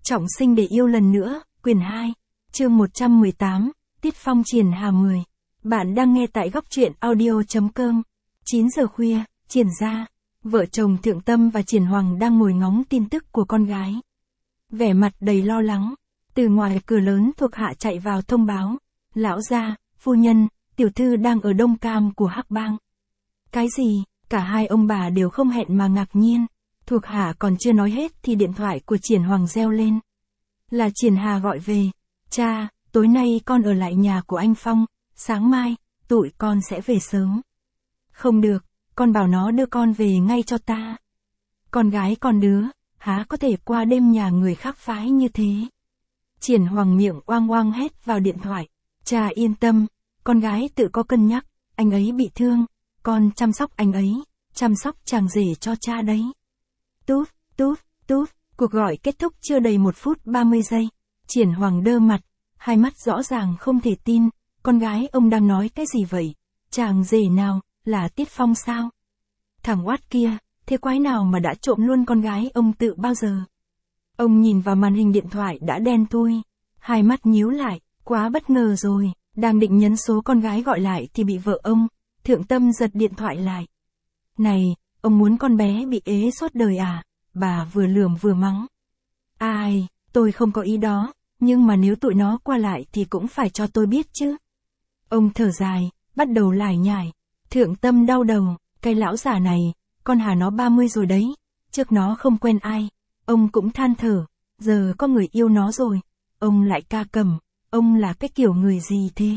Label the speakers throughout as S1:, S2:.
S1: Trọng sinh để yêu lần nữa, quyển 2, chương 118, Tiết Phong Triển Hà 10. Bạn đang nghe tại góc truyện audio.com. 9 giờ khuya, Triển gia, vợ chồng Thượng Tâm và Triển Hoàng đang ngồi ngóng tin tức của con gái. Vẻ mặt đầy lo lắng, từ ngoài cửa lớn thuộc hạ chạy vào thông báo, lão gia, phu nhân, tiểu thư đang ở Đông Cam của Hắc Bang. Cái gì? Cả hai ông bà đều không hẹn mà ngạc nhiên. Thuộc hạ còn chưa nói hết thì điện thoại của Triển Hoàng reo lên. Là Triển Hà gọi về. Cha, tối nay con ở lại nhà của anh Phong, sáng mai, tụi con sẽ về sớm. Không được, con bảo nó đưa con về ngay cho ta. Con gái con đứa, há có thể qua đêm nhà người khác phái như thế. Triển Hoàng miệng oang oang hét vào điện thoại. Cha yên tâm, con gái tự có cân nhắc, anh ấy bị thương, con chăm sóc anh ấy, chăm sóc chàng rể cho cha đấy. Tút, tút, tút, cuộc gọi kết thúc chưa đầy 1 phút 30 giây. Triển Hoàng đơ mặt, hai mắt rõ ràng không thể tin, con gái ông đang nói cái gì vậy? Chàng rể nào, là Tiết Phong sao? Thằng oát kia, thế quái nào mà đã trộm luôn con gái ông tự bao giờ? Ông nhìn vào màn hình điện thoại đã đen thui, hai mắt nhíu lại, quá bất ngờ rồi, đang định nhấn số con gái gọi lại thì bị vợ ông, Thượng Tâm giật điện thoại lại. Này, ông muốn con bé bị ế suốt đời à? Bà vừa lườm vừa mắng. Ai, tôi không có ý đó, nhưng mà nếu tụi nó qua lại thì cũng phải cho tôi biết chứ. Ông thở dài, bắt đầu lải nhải. Thượng Tâm đau đầu, cái lão già này, con Hà nó 30 rồi đấy, trước nó không quen ai. Ông cũng than thở, giờ có người yêu nó rồi, ông lại ca cầm, ông là cái kiểu người gì thế?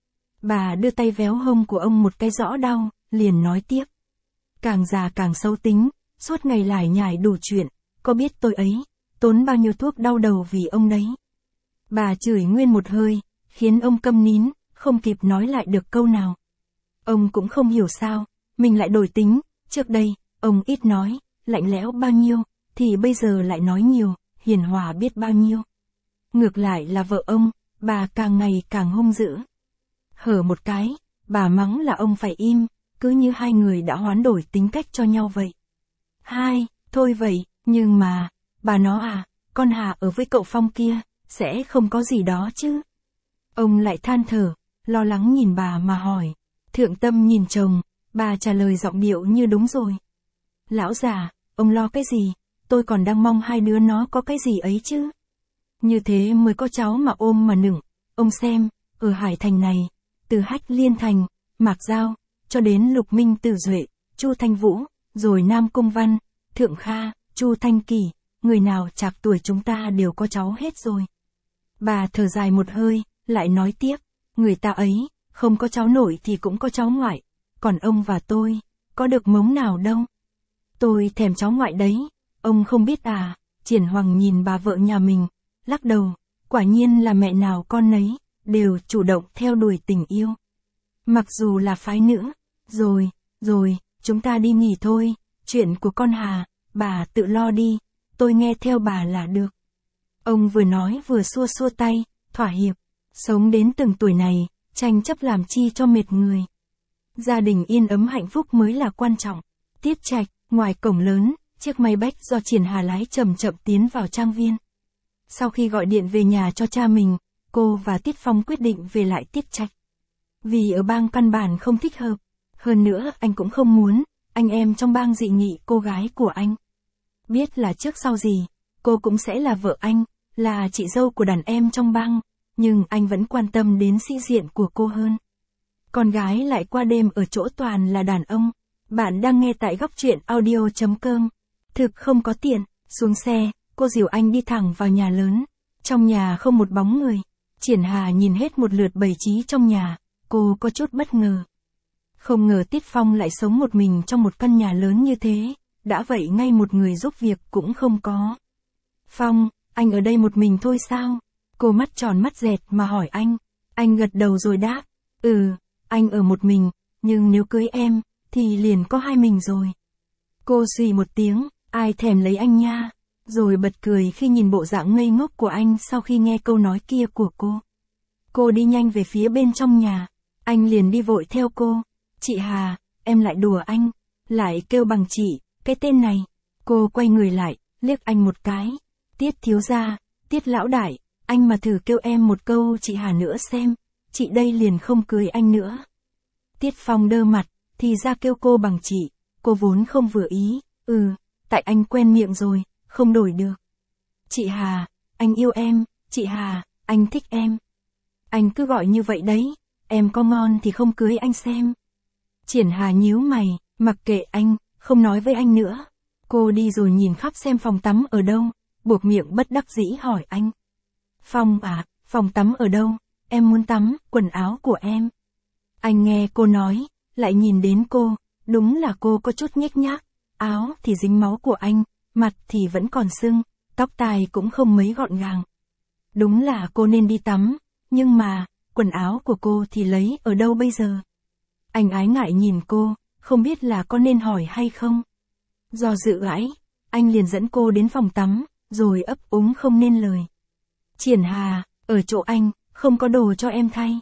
S1: Bà đưa tay véo hông của ông một cái rõ đau, liền nói tiếp. Càng già càng xấu tính, suốt ngày lải nhải đủ chuyện, có biết tôi ấy, tốn bao nhiêu thuốc đau đầu vì ông đấy. Bà chửi nguyên một hơi, khiến ông câm nín, không kịp nói lại được câu nào. Ông cũng không hiểu sao, mình lại đổi tính, trước đây, ông ít nói, lạnh lẽo bao nhiêu, thì bây giờ lại nói nhiều, hiền hòa biết bao nhiêu. Ngược lại là vợ ông, bà càng ngày càng hung dữ. Hở một cái, bà mắng là ông phải im, cứ như hai người đã hoán đổi tính cách cho nhau vậy. Thôi vậy, nhưng mà, bà nó à, con Hà ở với cậu Phong kia, sẽ không có gì đó chứ. Ông lại than thở, lo lắng nhìn bà mà hỏi. Thượng Tâm nhìn chồng, bà trả lời giọng điệu như đúng rồi. Lão già, ông lo cái gì, tôi còn đang mong hai đứa nó có cái gì ấy chứ. Như thế mới có cháu mà ôm mà nựng, ông xem, ở Hải Thành này, từ Hách Liên Thành, Mạc Giao, cho đến Lục Minh Tử Duệ, Chu Thanh Vũ, rồi Nam Cung Văn, Thượng Kha, Chu Thanh Kỳ, người nào chạc tuổi chúng ta đều có cháu hết rồi. Bà thở dài một hơi, lại nói tiếp, người ta ấy, không có cháu nội thì cũng có cháu ngoại, còn ông và tôi, có được mống nào đâu. Tôi thèm cháu ngoại đấy, ông không biết à. Triển Hoàng nhìn bà vợ nhà mình, lắc đầu, quả nhiên là mẹ nào con nấy, đều chủ động theo đuổi tình yêu. Mặc dù là phái nữ, rồi, chúng ta đi nghỉ thôi, chuyện của con Hà, bà tự lo đi, tôi nghe theo bà là được. Ông vừa nói vừa xua xua tay, thỏa hiệp, sống đến từng tuổi này, tranh chấp làm chi cho mệt người. Gia đình yên ấm hạnh phúc mới là quan trọng. Tiết Trạch, ngoài cổng lớn, chiếc máy bách do Triển Hà lái chậm chậm tiến vào trang viên. Sau khi gọi điện về nhà cho cha mình, cô và Tiết Phong quyết định về lại Tiết Trạch. Vì ở bang căn bản không thích hợp, hơn nữa anh cũng không muốn, anh em trong bang dị nghị cô gái của anh. Biết là trước sau gì, cô cũng sẽ là vợ anh, là chị dâu của đàn em trong bang, nhưng anh vẫn quan tâm đến sĩ diện của cô hơn. Con gái lại qua đêm ở chỗ toàn là đàn ông. Bạn đang nghe tại góc truyện audio.com. Thực không có tiền, xuống xe, cô dìu anh đi thẳng vào nhà lớn. Trong nhà không một bóng người. Triển Hà nhìn hết một lượt bày trí trong nhà, cô có chút bất ngờ. Không ngờ Tiết Phong lại sống một mình trong một căn nhà lớn như thế, đã vậy ngay một người giúp việc cũng không có. Phong, anh ở đây một mình thôi sao? Cô mắt tròn mắt dẹt mà hỏi anh. Anh gật đầu rồi đáp, anh ở một mình, nhưng nếu cưới em, thì liền có hai mình rồi. Cô xì một tiếng, ai thèm lấy anh nha, rồi bật cười khi nhìn bộ dạng ngây ngốc của anh sau khi nghe câu nói kia của cô. Cô đi nhanh về phía bên trong nhà, anh liền đi vội theo cô. Chị Hà, em lại đùa anh, lại kêu bằng chị, cái tên này. Cô quay người lại, liếc anh một cái. Tiết thiếu gia, Tiết lão đại, anh mà thử kêu em một câu chị Hà nữa xem, chị đây liền không cưới anh nữa. Tiết Phong đơ mặt, thì ra kêu cô bằng chị, cô vốn không vừa ý, tại anh quen miệng rồi, không đổi được. Chị Hà, anh yêu em, chị Hà, anh thích em. Anh cứ gọi như vậy đấy, em có ngon thì không cưới anh xem. Triển Hà nhíu mày, mặc kệ anh, không nói với anh nữa. Cô đi rồi nhìn khắp xem phòng tắm ở đâu, buộc miệng bất đắc dĩ hỏi anh. Phong à, phòng tắm ở đâu, em muốn tắm, quần áo của em. Anh nghe cô nói, lại nhìn đến cô, đúng là cô có chút nhếch nhác, áo thì dính máu của anh, mặt thì vẫn còn sưng, tóc tai cũng không mấy gọn gàng. Đúng là cô nên đi tắm, nhưng mà, quần áo của cô thì lấy ở đâu bây giờ? Anh ái ngại nhìn cô, không biết là có nên hỏi hay không. Do dự ãi, anh liền dẫn cô đến phòng tắm, rồi ấp úng không nên lời. Triển Hà, ở chỗ anh, không có đồ cho em thay.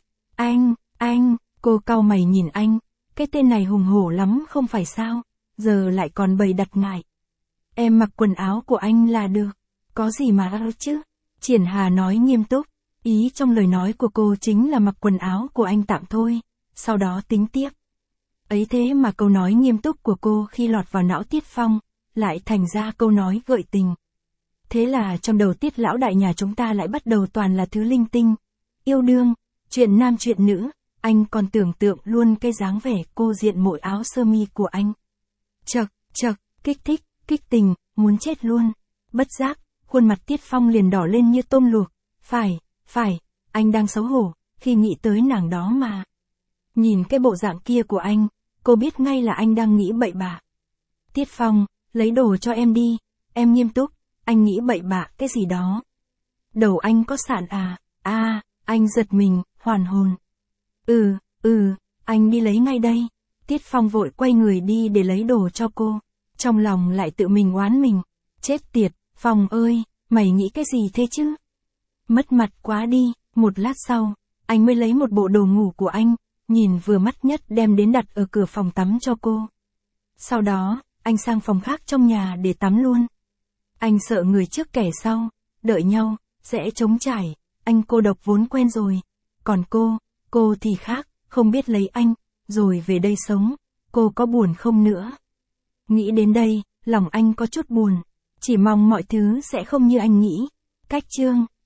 S1: Anh, cô cau mày nhìn anh, cái tên này hùng hổ lắm không phải sao, giờ lại còn bày đặt ngại. Em mặc quần áo của anh là được, có gì mà chứ. Triển Hà nói nghiêm túc, ý trong lời nói của cô chính là mặc quần áo của anh tạm thôi, sau đó tính tiếp. Ấy thế mà câu nói nghiêm túc của cô khi lọt vào não Tiết Phong, lại thành ra câu nói gợi tình. Thế là trong đầu Tiết lão đại nhà chúng ta lại bắt đầu toàn là thứ linh tinh. Yêu đương, chuyện nam chuyện nữ, anh còn tưởng tượng luôn cái dáng vẻ cô diện mỗi áo sơ mi của anh. Chật, kích thích, kích tình, muốn chết luôn. Bất giác, khuôn mặt Tiết Phong liền đỏ lên như tôm luộc. Phải, anh đang xấu hổ, khi nghĩ tới nàng đó mà. Nhìn cái bộ dạng kia của anh, cô biết ngay là anh đang nghĩ bậy bạ. Tiết Phong, lấy đồ cho em đi, em nghiêm túc, anh nghĩ bậy bạ cái gì đó. Đầu anh có sạn à? Anh giật mình, hoàn hồn. Anh đi lấy ngay đây. Tiết Phong vội quay người đi để lấy đồ cho cô. Trong lòng lại tự mình oán mình. Chết tiệt, Phong ơi, mày nghĩ cái gì thế chứ? Mất mặt quá đi, một lát sau, anh mới lấy một bộ đồ ngủ của anh, nhìn vừa mắt nhất đem đến đặt ở cửa phòng tắm cho cô. Sau đó, anh sang phòng khác trong nhà để tắm luôn. Anh sợ người trước kẻ sau, đợi nhau, sẽ trống trải, anh cô độc vốn quen rồi. Còn cô thì khác, không biết lấy anh, rồi về đây sống, cô có buồn không nữa? Nghĩ đến đây, lòng anh có chút buồn, chỉ mong mọi thứ sẽ không như anh nghĩ. Cách chương